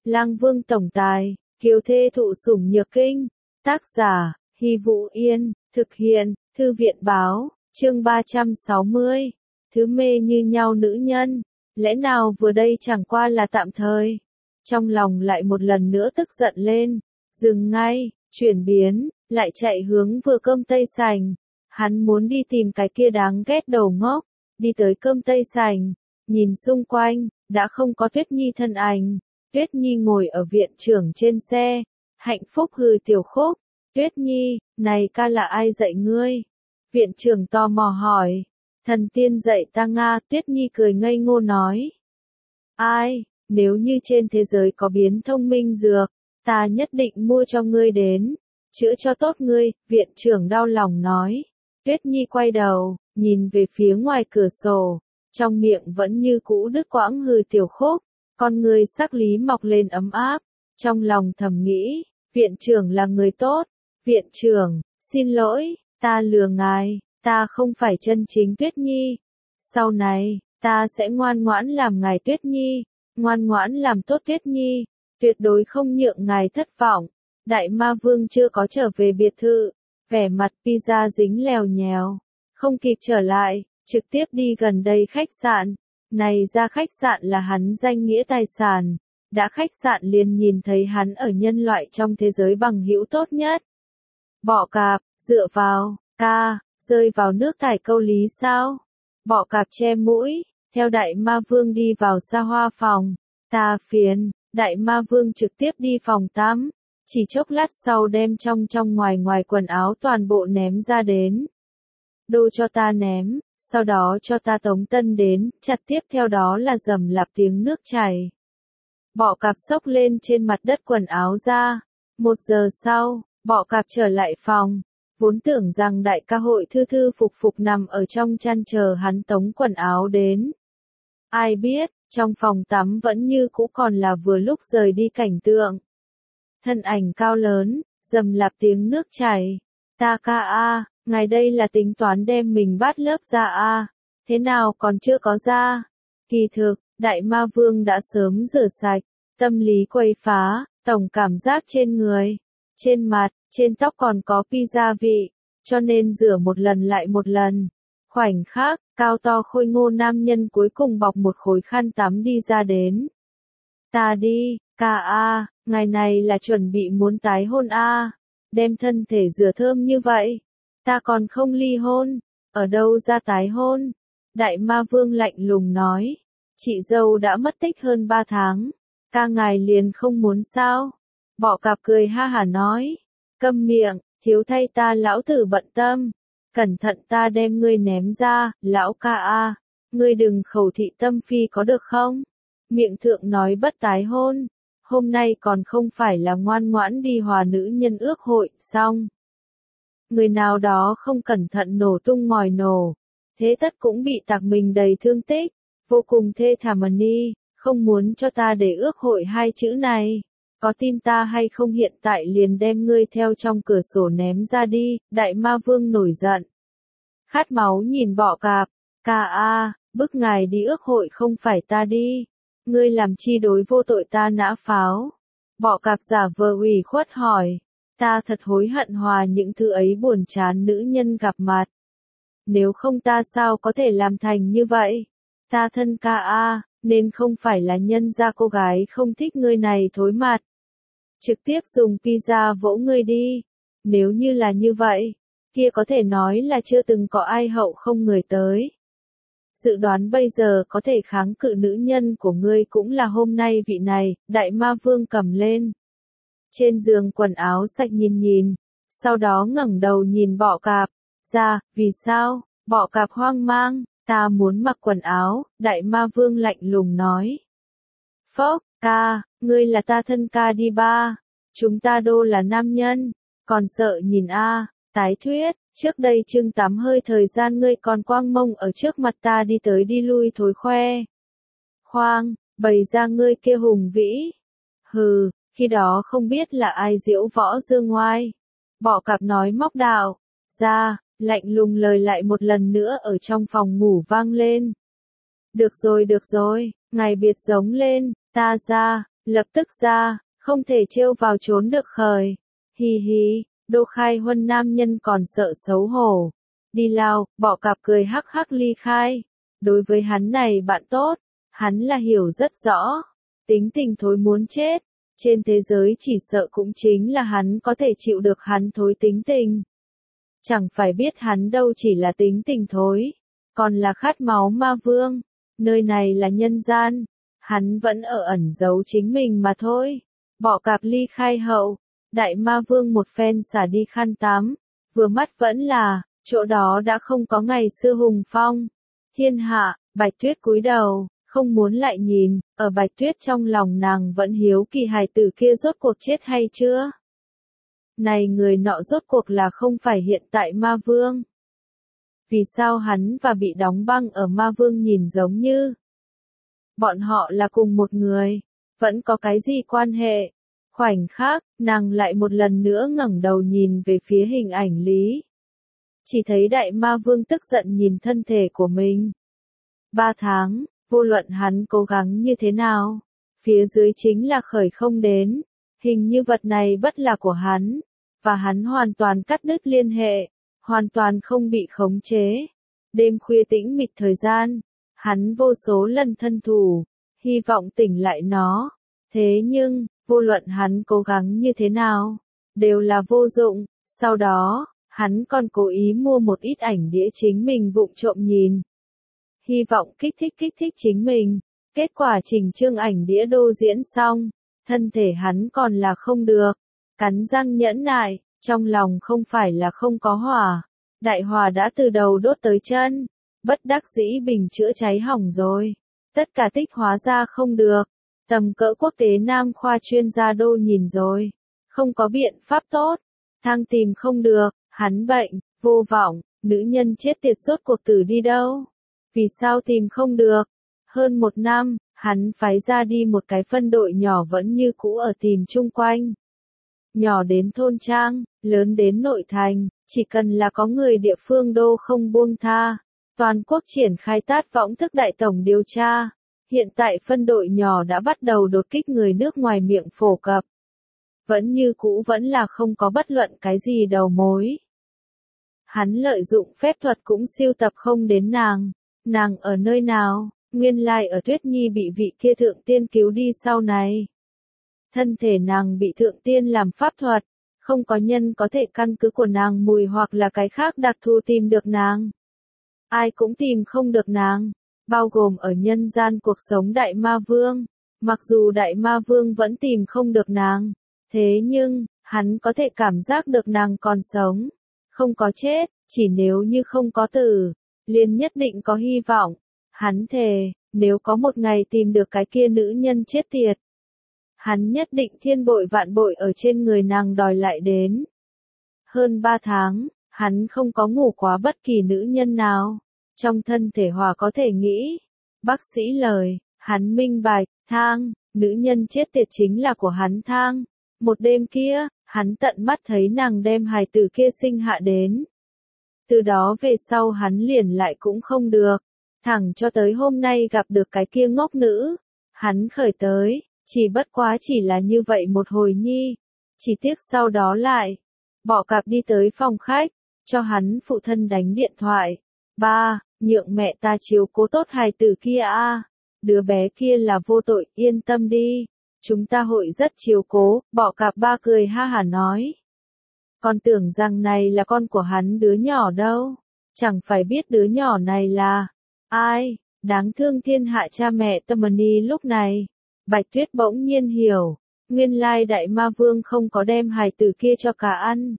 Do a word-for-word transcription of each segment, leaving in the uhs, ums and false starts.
Lang Vương tổng tài, kiều thê thụ sủng nhược kinh. Tác giả, Hy Vũ Yên, thực hiện, Thư viện báo, chương ba trăm sáu mươi. Thứ mê như nhau nữ nhân, lẽ nào vừa đây chẳng qua là tạm thời. Trong lòng lại một lần nữa tức giận lên, dừng ngay, chuyển biến, lại chạy hướng vừa cơm tây sành. Hắn muốn đi tìm cái kia đáng ghét đầu ngốc, đi tới cơm tây sành, nhìn xung quanh, đã không có Tuyết Nhi thân ảnh. Tuyết Nhi ngồi ở viện trưởng trên xe, hạnh phúc hừ tiểu khúc. Tuyết Nhi, này ca là ai dạy ngươi? Viện trưởng tò mò hỏi. Thần tiên dạy ta Nga. Tuyết Nhi cười ngây ngô nói. Ai, nếu như trên thế giới có biến thông minh dược, ta nhất định mua cho ngươi đến, chữa cho tốt ngươi. Viện trưởng đau lòng nói. Tuyết Nhi quay đầu, nhìn về phía ngoài cửa sổ, trong miệng vẫn như cũ đứt quãng hừ tiểu khúc, con người sắc lý mọc lên ấm áp, trong lòng thầm nghĩ, viện trưởng là người tốt. Viện trưởng, xin lỗi, ta lừa ngài, ta không phải chân chính Tuyết Nhi. Sau này, ta sẽ ngoan ngoãn làm ngài Tuyết Nhi, ngoan ngoãn làm tốt Tuyết Nhi, tuyệt đối không nhượng ngài thất vọng. Đại Ma Vương chưa có trở về biệt thự, vẻ mặt pizza dính lèo nhèo, không kịp trở lại, trực tiếp đi gần đây khách sạn. Này ra khách sạn là hắn danh nghĩa tài sản, đã khách sạn liền nhìn thấy hắn ở nhân loại trong thế giới bằng hữu tốt nhất. Bọ cạp, dựa vào, ca, rơi vào nước thải câu lý sao? Bọ cạp che mũi, theo Đại Ma Vương đi vào xa hoa phòng. Ta phiền, Đại Ma Vương trực tiếp đi phòng tắm, chỉ chốc lát sau đem trong trong ngoài ngoài quần áo toàn bộ ném ra đến. Đồ cho ta ném, sau đó cho ta tống tân đến, chặt tiếp theo đó là rầm lạp tiếng nước chảy. Bọ cạp xốc lên trên mặt đất quần áo ra. Một giờ sau, bọ cạp trở lại phòng, vốn tưởng rằng đại ca hội thư thư phục phục nằm ở trong chăn chờ hắn tống quần áo đến. Ai biết, trong phòng tắm vẫn như cũ còn là vừa lúc rời đi cảnh tượng. Thân ảnh cao lớn, rầm lạp tiếng nước chảy. Ta ca a, ngài đây là tính toán đem mình bắt lớp ra a, thế nào còn chưa có ra? Kỳ thực, Đại Ma Vương đã sớm rửa sạch, tâm lý quấy phá, tổng cảm giác trên người, trên mặt, trên tóc còn có pizza vị, cho nên rửa một lần lại một lần. Khoảnh khắc, cao to khôi ngô nam nhân cuối cùng bọc một khối khăn tắm đi ra đến. Ta đi, ca a, ngày này là chuẩn bị muốn tái hôn a, đem thân thể rửa thơm như vậy. Ta còn không ly hôn, ở đâu ra tái hôn? Đại Ma Vương lạnh lùng nói. Chị dâu đã mất tích hơn ba tháng, ca ngài liền không muốn sao? Bọ cạp cười ha hả nói. Câm miệng, thiếu thay ta lão tử bận tâm. Cẩn thận ta đem ngươi ném ra, lão ca a, ngươi đừng khẩu thị tâm phi có được không? Miệng thượng nói bất tái hôn, hôm nay còn không phải là ngoan ngoãn đi hòa nữ nhân ước hội, xong. Người nào đó không cẩn thận nổ tung ngòi nổ, thế tất cũng bị tạc mình đầy thương tích, vô cùng thê thảm đi, không muốn cho ta để ước hội hai chữ này. Có tin ta hay không hiện tại liền đem ngươi theo trong cửa sổ ném ra đi. Đại Ma Vương nổi giận. Khát máu nhìn bọ cạp. Ca a, bức ngài đi ước hội không phải ta đi. Ngươi làm chi đối vô tội ta nã pháo. Bọ cạp giả vờ ủy khuất hỏi. Ta thật hối hận hòa những thứ ấy buồn chán nữ nhân gặp mặt. Nếu không ta sao có thể làm thành như vậy? Ta thân ca a, nên không phải là nhân ra cô gái không thích ngươi này thối mặt. Trực tiếp dùng pizza vỗ ngươi đi. Nếu như là như vậy, kia có thể nói là chưa từng có ai hậu không người tới. Dự đoán bây giờ có thể kháng cự nữ nhân của ngươi cũng là hôm nay vị này. Đại Ma Vương cầm lên. Trên giường quần áo sạch nhìn nhìn, sau đó ngẩng đầu nhìn bọ cạp. Ra, vì sao? Bọ cạp hoang mang. Ta muốn mặc quần áo. Đại Ma Vương lạnh lùng nói. Phốc, ca, ngươi là ta thân ca đi ba. Chúng ta đô là nam nhân. Còn sợ nhìn a, tái thuyết, trước đây trưng tắm hơi thời gian ngươi còn quang mông ở trước mặt ta đi tới đi lui thối khoe. Khoang, bày ra ngươi kia hùng vĩ. Hừ, khi đó không biết là ai diễu võ dương ngoai. Bọ cạp nói móc đạo. Ra, lạnh lùng lời lại một lần nữa ở trong phòng ngủ vang lên. Được rồi được rồi, ngài biệt giống lên, ta ra, Lập tức ra, không thể trêu vào trốn được khởi. Hi hi, Đô Khai Huân nam nhân còn sợ xấu hổ. Đi lao, Bọ Cạp cười hắc hắc ly khai. Đối với hắn này bạn tốt, hắn là hiểu rất rõ. Tính tình thối muốn chết. Trên thế giới chỉ sợ cũng chính là hắn có thể chịu được hắn thối tính tình. Chẳng phải biết hắn đâu chỉ là tính tình thối, còn là khát máu ma vương. Nơi này là nhân gian, hắn vẫn ở ẩn giấu chính mình mà thôi. Bọ Cạp ly khai hậu, đại ma vương một phen xả đi khăn tắm, vừa mắt vẫn là, chỗ đó đã không có ngày xưa hùng phong. Thiên hạ, Bạch Tuyết cúi đầu, không muốn lại nhìn, ở Bạch Tuyết trong lòng nàng vẫn hiếu kỳ hài tử kia rốt cuộc chết hay chưa. Này người nọ rốt cuộc là không phải hiện tại ma vương. Vì sao hắn và bị đóng băng ở ma vương nhìn giống như bọn họ là cùng một người, vẫn có cái gì quan hệ? Khoảnh khắc, nàng lại một lần nữa ngẩng đầu nhìn về phía hình ảnh Lý. Chỉ thấy đại ma vương tức giận nhìn thân thể của mình. Ba tháng, vô luận hắn cố gắng như thế nào, phía dưới chính là khởi không đến. Hình như vật này bất là của hắn, và hắn hoàn toàn cắt đứt liên hệ, hoàn toàn không bị khống chế. Đêm khuya tĩnh mịch thời gian, hắn vô số lần thân thủ, hy vọng tỉnh lại nó. Thế nhưng, vô luận hắn cố gắng như thế nào, đều là vô dụng. Sau đó, hắn còn cố ý mua một ít ảnh đĩa chính mình vụng trộm nhìn. Hy vọng kích thích kích thích chính mình. Kết quả chỉnh chương ảnh đĩa đô diễn xong, thân thể hắn còn là không được. Cắn răng nhẫn nại, trong lòng không phải là không có hỏa. Đại hỏa đã từ đầu đốt tới chân. Bất đắc dĩ bình chữa cháy hỏng rồi. Tất cả tích hóa ra không được. Tầm cỡ quốc tế nam khoa chuyên gia đô nhìn rồi. Không có biện pháp tốt. Thang tìm không được, hắn bệnh, vô vọng, nữ nhân chết tiệt rốt cuộc tử đi đâu. Vì sao tìm không được? Hơn một năm, hắn phái ra đi một cái phân đội nhỏ vẫn như cũ ở tìm chung quanh. Nhỏ đến thôn trang, lớn đến nội thành, chỉ cần là có người địa phương đô không buông tha. Toàn quốc triển khai tát võng thức đại tổng điều tra. Hiện tại phân đội nhỏ đã bắt đầu đột kích người nước ngoài miệng phổ cập. Vẫn như cũ vẫn là không có bất luận cái gì đầu mối. Hắn lợi dụng phép thuật cũng siêu tập không đến nàng. Nàng ở nơi nào? Nguyên lai ở Tuyết Nhi bị vị kia thượng tiên cứu đi sau này. Thân thể nàng bị thượng tiên làm pháp thuật. Không có nhân có thể căn cứ của nàng mùi hoặc là cái khác đặc thù tìm được nàng. Ai cũng tìm không được nàng. Bao gồm ở nhân gian cuộc sống đại ma vương. Mặc dù đại ma vương vẫn tìm không được nàng. Thế nhưng, hắn có thể cảm giác được nàng còn sống. Không có chết, chỉ nếu như không có tử, liền nhất định có hy vọng. Hắn thề, nếu có một ngày tìm được cái kia nữ nhân chết tiệt, hắn nhất định thiên bội vạn bội ở trên người nàng đòi lại đến. Hơn ba tháng, hắn không có ngủ quá bất kỳ nữ nhân nào. Trong thân thể hòa có thể nghĩ. Bác sĩ lời, hắn minh bạch, Thang, nữ nhân chết tiệt chính là của hắn Thang. Một đêm kia, hắn tận mắt thấy nàng đem hài tử kia sinh hạ đến. Từ đó về sau hắn liền lại cũng không được. Thẳng cho tới hôm nay gặp được cái kia ngốc nữ. Hắn khởi tới, chỉ bất quá chỉ là như vậy một hồi nhi. Chỉ tiếc sau đó lại. Bọ Cạp đi tới phòng khách, cho hắn phụ thân đánh điện thoại. Ba, nhượng mẹ ta chiếu cố tốt hài tử kia a. Đứa bé kia là vô tội, yên tâm đi. Chúng ta hội rất chiếu cố, Bọ Cạp ba cười ha hả nói. Còn tưởng rằng này là con của hắn đứa nhỏ đâu. Chẳng phải biết đứa nhỏ này là ai, đáng thương thiên hạ cha mẹ Tamani lúc này. Bạch Tuyết bỗng nhiên hiểu, nguyên lai đại ma vương không có đem hài tử kia cho cả ăn.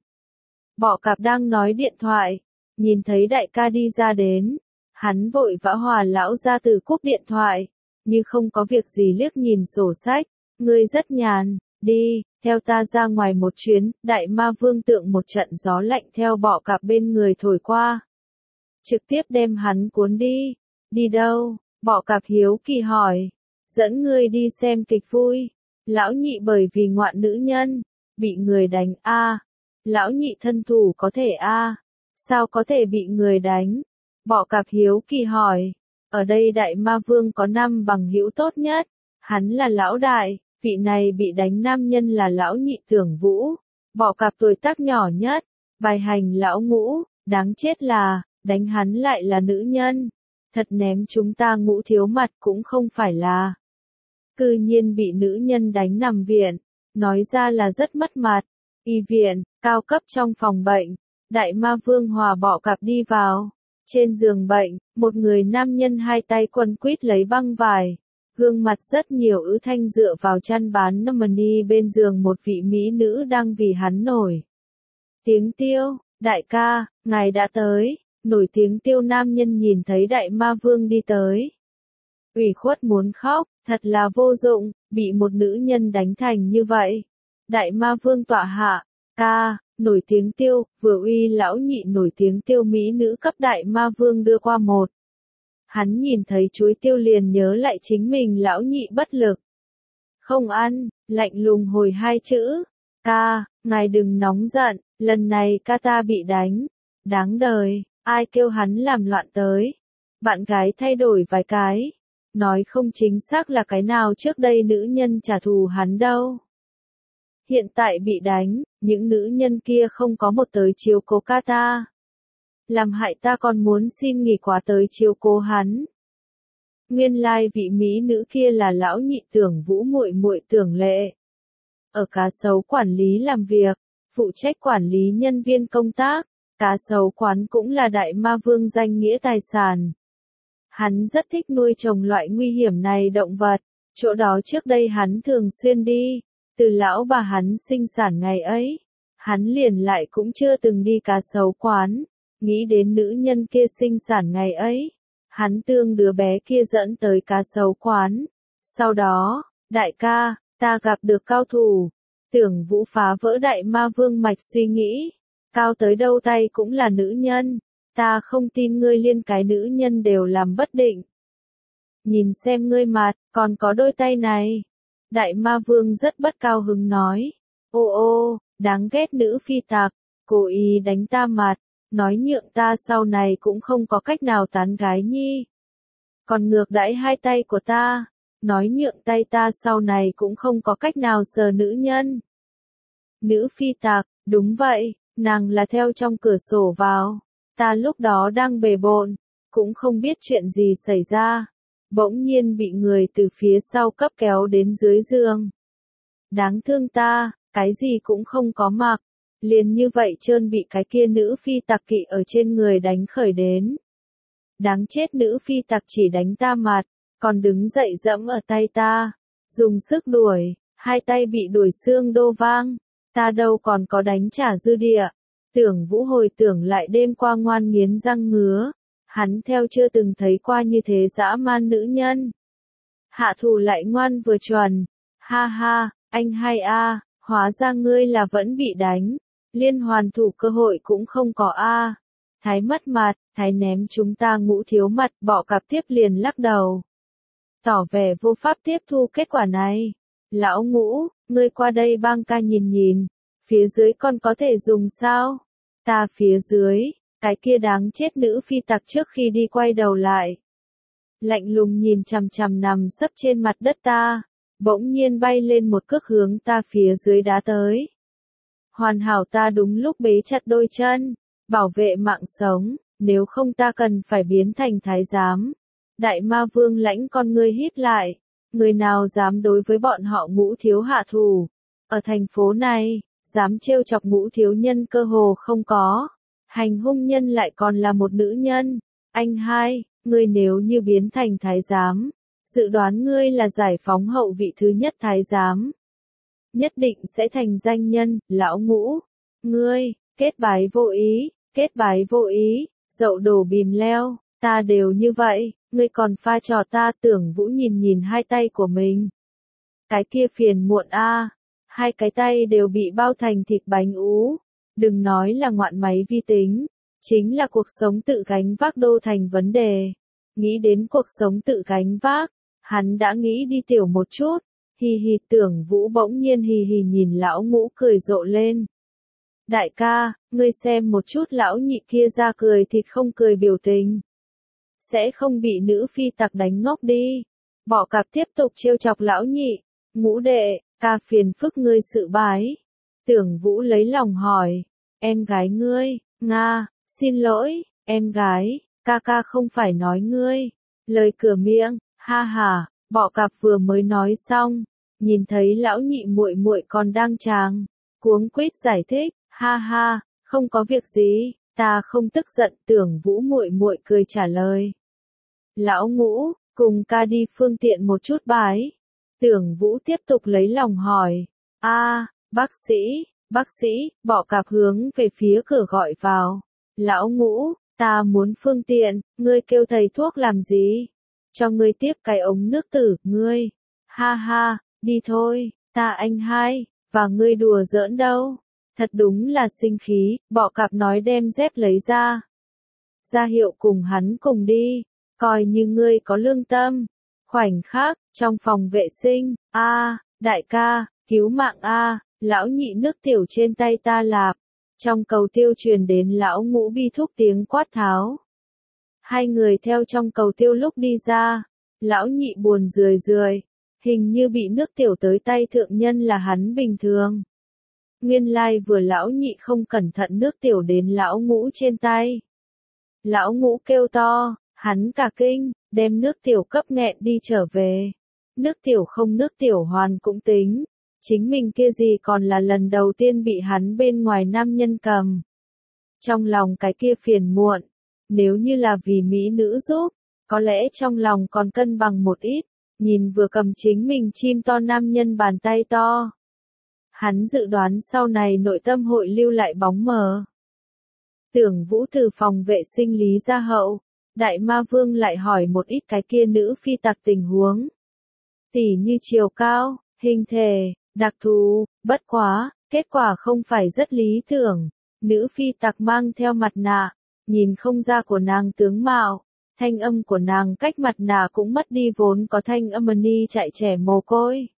Bọ Cạp đang nói điện thoại, nhìn thấy đại ca đi ra đến. Hắn vội vã hòa lão ra từ cúp điện thoại, như không có việc gì liếc nhìn sổ sách. Ngươi rất nhàn, đi, theo ta ra ngoài một chuyến. Đại ma vương tượng một trận gió lạnh theo Bọ Cạp bên người thổi qua. Trực tiếp đem hắn cuốn đi. Đi đâu? Bọ Cạp hiếu kỳ hỏi. Dẫn ngươi đi xem kịch vui. Lão nhị bởi vì ngoạn nữ nhân, bị người đánh a. À, lão nhị thân thủ có thể a. À, sao có thể bị người đánh? Bọ Cạp hiếu kỳ hỏi. Ở đây đại ma vương có năm bằng hữu tốt nhất. Hắn là lão đại, Vị này bị đánh nam nhân là lão nhị Tưởng Vũ, Bọ Cạp tuổi tác nhỏ nhất, bài hành lão ngũ, đáng chết là, đánh hắn lại là nữ nhân. Thật ném chúng ta Ngũ thiếu mặt cũng không phải là. Cư nhiên bị nữ nhân đánh nằm viện, nói ra là rất mất mặt. Y viện, cao cấp trong phòng bệnh, Đại Ma Vương hòa Bọ Cạp đi vào. Trên giường bệnh, một người nam nhân hai tay quấn quýt lấy băng vải. Gương mặt rất nhiều ứ thanh dựa vào chăn bán Nomani bên giường một vị mỹ nữ đang vì hắn nổi. Tiếng Tiêu, đại ca, ngài đã tới, nổi tiếng Tiêu nam nhân nhìn thấy Đại Ma Vương đi tới. Ủy khuất muốn khóc, thật là vô dụng, bị một nữ nhân đánh thành như vậy. Đại Ma Vương tọa hạ, ca, nổi tiếng Tiêu, vừa uy lão nhị nổi tiếng Tiêu mỹ nữ cấp Đại Ma Vương đưa qua một. Hắn nhìn thấy chuối tiêu liền nhớ lại chính mình lão nhị bất lực. Không ăn, lạnh lùng hồi hai chữ. Ca, ngài đừng nóng giận, lần này ca ta bị đánh. Đáng đời, ai kêu hắn làm loạn tới. Bạn gái thay đổi vài cái. Nói không chính xác là cái nào trước đây nữ nhân trả thù hắn đâu. Hiện tại bị đánh, những nữ nhân kia không có một tới chiếu cố ca ta. Làm hại ta còn muốn xin nghỉ quá tới chiếu cố hắn. Nguyên lai vị mỹ nữ kia là lão nhị Tưởng Vũ muội muội Tưởng Lệ. Ở cá sấu quản lý làm việc, phụ trách quản lý nhân viên công tác, cá sấu quán cũng là Đại Ma Vương danh nghĩa tài sản. Hắn rất thích nuôi trồng loại nguy hiểm này động vật, chỗ đó trước đây hắn thường xuyên đi, từ lão bà hắn sinh sản ngày ấy, hắn liền lại cũng chưa từng đi cá sấu quán. Nghĩ đến nữ nhân kia sinh sản ngày ấy, hắn tương đứa bé kia dẫn tới cá sấu quán. Sau đó, đại ca, ta gặp được cao thủ. Tưởng Vũ phá vỡ Đại Ma Vương mạch suy nghĩ. Cao tới đâu tay cũng là nữ nhân. Ta không tin ngươi liên cái nữ nhân đều làm bất định. Nhìn xem ngươi mặt, còn có đôi tay này. Đại Ma Vương rất bất cao hứng nói. Ô ô, đáng ghét nữ phi tặc, cố ý đánh ta mặt. Nói nhượng ta sau này cũng không có cách nào tán gái nhi. Còn ngược đãi hai tay của ta, nói nhượng tay ta sau này cũng không có cách nào sờ nữ nhân. Nữ phi tặc, đúng vậy, nàng là theo trong cửa sổ vào. Ta lúc đó đang bề bộn, cũng không biết chuyện gì xảy ra. Bỗng nhiên bị người từ phía sau cấp kéo đến dưới giường. Đáng thương ta, cái gì cũng không có mặc. Liền như vậy trơn bị cái kia nữ phi tặc kỵ ở trên người đánh khởi đến. Đáng chết nữ phi tặc chỉ đánh ta mặt, còn đứng dậy dẫm ở tay ta, dùng sức đuổi, hai tay bị đuổi xương đô vang, ta đâu còn có đánh trả dư địa. Tưởng Vũ hồi tưởng lại đêm qua ngoan nghiến răng ngứa, hắn theo chưa từng thấy qua như thế dã man nữ nhân. Hạ thủ lại ngoan vừa chuẩn, ha ha, anh hai a, hóa ra ngươi là vẫn bị đánh. Liên hoàn thủ cơ hội cũng không có a. Thái mất mặt, thái ném chúng ta Ngũ thiếu mặt, Bọ Cạp tiếp liền lắc đầu. Tỏ vẻ vô pháp tiếp thu kết quả này. Lão Ngũ, ngươi qua đây bang ca nhìn nhìn, phía dưới con có thể dùng sao? Ta phía dưới, cái kia đáng chết nữ phi tặc trước khi đi quay đầu lại. Lạnh lùng nhìn chằm chằm nằm sấp trên mặt đất ta, bỗng nhiên bay lên một cước hướng ta phía dưới đá tới. Hoàn hảo ta đúng lúc bế chặt đôi chân, bảo vệ mạng sống, nếu không ta cần phải biến thành thái giám. Đại Ma Vương lãnh con ngươi híp lại, người nào dám đối với bọn họ Ngũ thiếu hạ thủ. Ở thành phố này, dám trêu chọc Ngũ thiếu nhân cơ hồ không có. Hành hung nhân lại còn là một nữ nhân. Anh hai, ngươi nếu như biến thành thái giám, dự đoán ngươi là giải phóng hậu vị thứ nhất thái giám. Nhất định sẽ thành danh nhân, lão Ngũ. Ngươi, kết bái vô ý, kết bái vô ý, dậu đổ bìm leo, ta đều như vậy, ngươi còn pha trò ta. Tưởng Vũ nhìn nhìn hai tay của mình. Cái kia phiền muộn a, hai cái tay đều bị bao thành thịt bánh ú. Đừng nói là ngoạn máy vi tính, chính là cuộc sống tự gánh vác đô thành vấn đề. Nghĩ đến cuộc sống tự gánh vác, hắn đã nghĩ đi tiểu một chút. Hì hì. Tưởng Vũ bỗng nhiên hì hì nhìn lão Ngũ cười rộ lên. Đại ca, ngươi xem một chút lão nhị kia ra cười thịt không cười biểu tình. Sẽ không bị nữ phi tặc đánh ngốc đi. Bọ Cạp tiếp tục trêu chọc lão nhị. Ngũ đệ, ca phiền phức ngươi sự bái. Tưởng Vũ lấy lòng hỏi, em gái ngươi, Nga, xin lỗi, em gái, ca ca không phải nói ngươi. Lời cửa miệng, ha ha, Bọ Cạp vừa mới nói xong, nhìn thấy lão nhị muội muội còn đang tràng, cuống quýt giải thích, ha ha, không có việc gì, ta không tức giận. Tưởng Vũ muội muội cười trả lời. Lão Ngũ, cùng ca đi phương tiện một chút bái. Tưởng Vũ tiếp tục lấy lòng hỏi, a, bác sĩ, bác sĩ, Bọ Cạp hướng về phía cửa gọi vào. Lão Ngũ, ta muốn phương tiện, ngươi kêu thầy thuốc làm gì? Cho ngươi tiếp cái ống nước tử, ngươi. Ha ha, đi thôi, ta anh hai, và ngươi đùa giỡn đâu. Thật đúng là sinh khí, Bọ Cạp nói đem dép lấy ra. Ra hiệu cùng hắn cùng đi, coi như ngươi có lương tâm. Khoảnh khắc, trong phòng vệ sinh, a, đại ca, cứu mạng a, lão nhị nước tiểu trên tay ta lạp. Trong cầu tiêu truyền đến lão Ngũ bi thúc tiếng quát tháo. Hai người theo trong cầu tiêu lúc đi ra, lão nhị buồn rười rười, hình như bị nước tiểu tới tay thượng nhân là hắn bình thường. Nguyên lai vừa lão nhị không cẩn thận nước tiểu đến lão Ngũ trên tay. Lão Ngũ kêu to, hắn cả kinh, đem nước tiểu cấp nghẹn đi trở về. Nước tiểu không nước tiểu hoàn cũng tính. Chính mình kia gì còn là lần đầu tiên bị hắn bên ngoài nam nhân cầm. Trong lòng cái kia phiền muộn, nếu như là vì mỹ nữ giúp, có lẽ trong lòng còn cân bằng một ít, nhìn vừa cầm chính mình chim to nam nhân bàn tay to. Hắn dự đoán sau này nội tâm hội lưu lại bóng mờ. Tưởng Vũ từ phòng vệ sinh lý ra hậu, Đại Ma Vương lại hỏi một ít cái kia nữ phi tặc tình huống. Tỉ như chiều cao, hình thể, đặc thù, bất quá, kết quả không phải rất lý tưởng. Nữ phi tặc mang theo mặt nạ, nhìn không ra của nàng tướng mạo, thanh âm của nàng cách mặt nạ cũng mất đi vốn có thanh âm ni chạy trẻ mồ côi.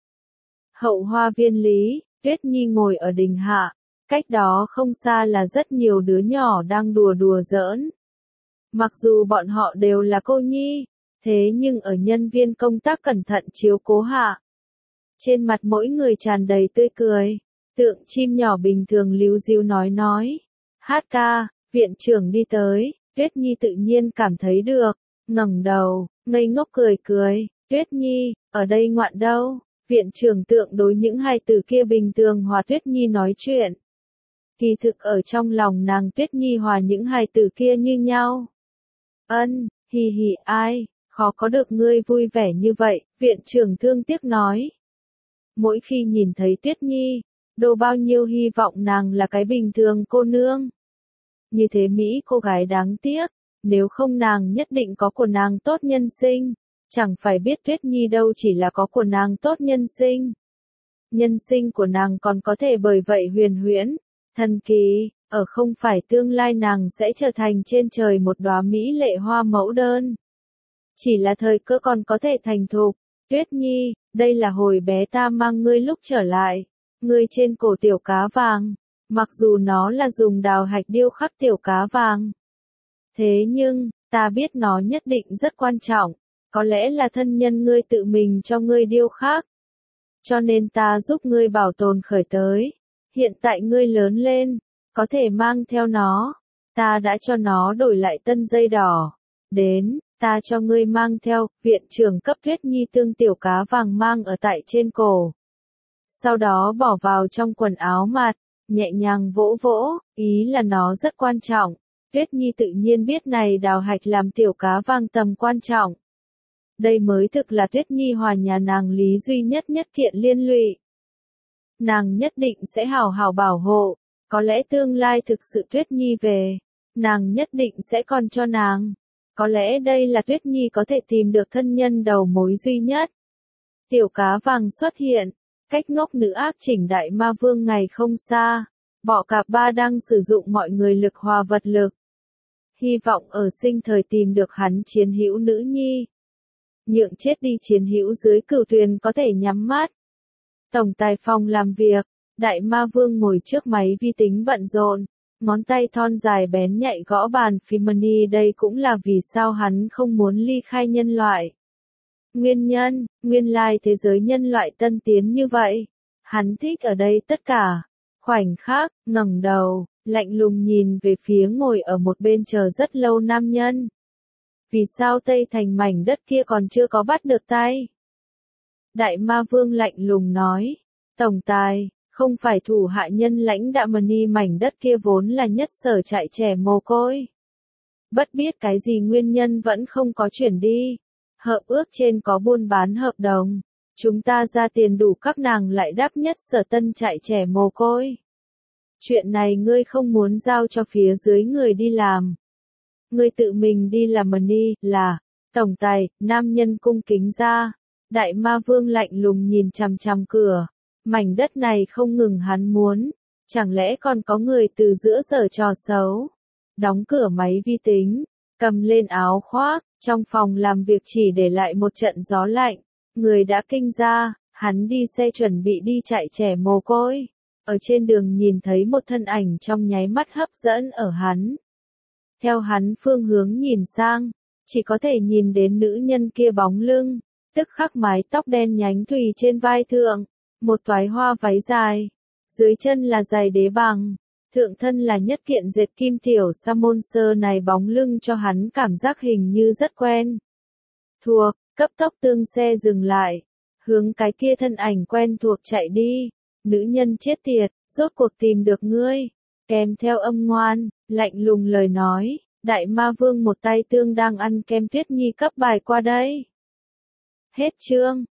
Hậu hoa viên lý, Tuyết Nhi ngồi ở đình hạ, cách đó không xa là rất nhiều đứa nhỏ đang đùa đùa giỡn. Mặc dù bọn họ đều là cô nhi, thế nhưng ở nhân viên công tác cẩn thận chiếu cố hạ. Trên mặt mỗi người tràn đầy tươi cười, tượng chim nhỏ bình thường líu díu nói nói. Hát ca, viện trưởng đi tới, Tuyết Nhi tự nhiên cảm thấy được, ngẩng đầu, ngây ngốc cười cười, Tuyết Nhi, ở đây ngoạn đâu? Viện trưởng tượng đối những hai từ kia bình thường hòa Tuyết Nhi nói chuyện. Kỳ thực ở trong lòng nàng Tuyết Nhi hòa những hai từ kia như nhau. Ân, hì hì ai, khó có được ngươi vui vẻ như vậy, viện trưởng thương tiếc nói. Mỗi khi nhìn thấy Tuyết Nhi, đồ bao nhiêu hy vọng nàng là cái bình thường cô nương. Như thế Mỹ cô gái đáng tiếc, nếu không nàng nhất định có của nàng tốt nhân sinh, chẳng phải biết Tuyết Nhi đâu chỉ là có của nàng tốt nhân sinh. Nhân sinh của nàng còn có thể bởi vậy huyền huyễn, thần kỳ, ở không phải tương lai nàng sẽ trở thành trên trời một đóa mỹ lệ hoa mẫu đơn. Chỉ là thời cơ còn có thể thành thục. Tuyết Nhi, đây là hồi bé ta mang ngươi lúc trở lại, ngươi trên cổ tiểu cá vàng, mặc dù nó là dùng đào hạch điêu khắc tiểu cá vàng. Thế nhưng, ta biết nó nhất định rất quan trọng, có lẽ là thân nhân ngươi tự mình cho ngươi điêu khắc. Cho nên ta giúp ngươi bảo tồn khởi tới, hiện tại ngươi lớn lên, có thể mang theo nó, ta đã cho nó đổi lại tân dây đỏ. Đến, ta cho ngươi mang theo, viện trưởng cấp Tuyết Nhi tương tiểu cá vàng mang ở tại trên cổ. Sau đó bỏ vào trong quần áo mặt, nhẹ nhàng vỗ vỗ, ý là nó rất quan trọng. Tuyết Nhi tự nhiên biết này đào hạch làm tiểu cá vàng tầm quan trọng. Đây mới thực là Tuyết Nhi hòa nhà nàng lý duy nhất nhất kiện liên lụy. Nàng nhất định sẽ hào hào bảo hộ, có lẽ tương lai thực sự Tuyết Nhi về, nàng nhất định sẽ còn cho nàng. Có lẽ đây là Tuyết Nhi có thể tìm được thân nhân đầu mối duy nhất. Tiểu cá vàng xuất hiện, cách ngốc nữ ác chỉnh Đại Ma Vương ngày không xa. Bọ Cạp ba đang sử dụng mọi người lực hòa vật lực. Hy vọng ở sinh thời tìm được hắn chiến hữu nữ nhi. Nhượng chết đi chiến hữu dưới cửu tuyền có thể nhắm mắt. Tổng tài phòng làm việc, Đại Ma Vương ngồi trước máy vi tính bận rộn. Ngón tay thon dài bén nhạy gõ bàn phím mani, đây cũng là vì sao hắn không muốn ly khai nhân loại. Nguyên nhân, nguyên lai thế giới nhân loại tân tiến như vậy. Hắn thích ở đây tất cả. Khoảnh khắc, ngẩng đầu, lạnh lùng nhìn về phía ngồi ở một bên chờ rất lâu nam nhân. Vì sao Tây Thành mảnh đất kia còn chưa có bắt được tay? Đại Ma Vương lạnh lùng nói. Tổng tài, không phải thủ hạ nhân lãnh đạo Mani mảnh đất kia vốn là nhất sở trại trẻ mồ côi. Bất biết cái gì nguyên nhân vẫn không có chuyển đi. Hợp ước trên có buôn bán hợp đồng. Chúng ta ra tiền đủ các nàng lại đáp nhất sở tân trại trẻ mồ côi. Chuyện này ngươi không muốn giao cho phía dưới người đi làm. Ngươi tự mình đi làm Mani, là, tổng tài, nam nhân cung kính ra. Đại Ma Vương lạnh lùng nhìn chằm chằm cửa. Mảnh đất này không ngừng hắn muốn. Chẳng lẽ còn có người từ giữa sở trò xấu. Đóng cửa máy vi tính. Cầm lên áo khoác. Trong phòng làm việc chỉ để lại một trận gió lạnh. Người đã kinh ra. Hắn đi xe chuẩn bị đi chạy trẻ mồ côi. Ở trên đường nhìn thấy một thân ảnh trong nháy mắt hấp dẫn ở hắn. Theo hắn phương hướng nhìn sang. Chỉ có thể nhìn đến nữ nhân kia bóng lưng. Tức khắc mái tóc đen nhánh thùy trên vai thượng. Một toái hoa váy dài. Dưới chân là giày đế bằng. Thượng thân là nhất kiện dệt kim tiểu sa môn sơ này bóng lưng cho hắn cảm giác hình như rất quen. Thuộc, cấp tốc tương xe dừng lại. Hướng cái kia thân ảnh quen thuộc chạy đi. Nữ nhân chết tiệt, rốt cuộc tìm được ngươi. Kèm theo âm ngoan, lạnh lùng lời nói. Đại Ma Vương một tay tương đang ăn kem Tuyết Nhi cấp bài qua đây. Hết chương.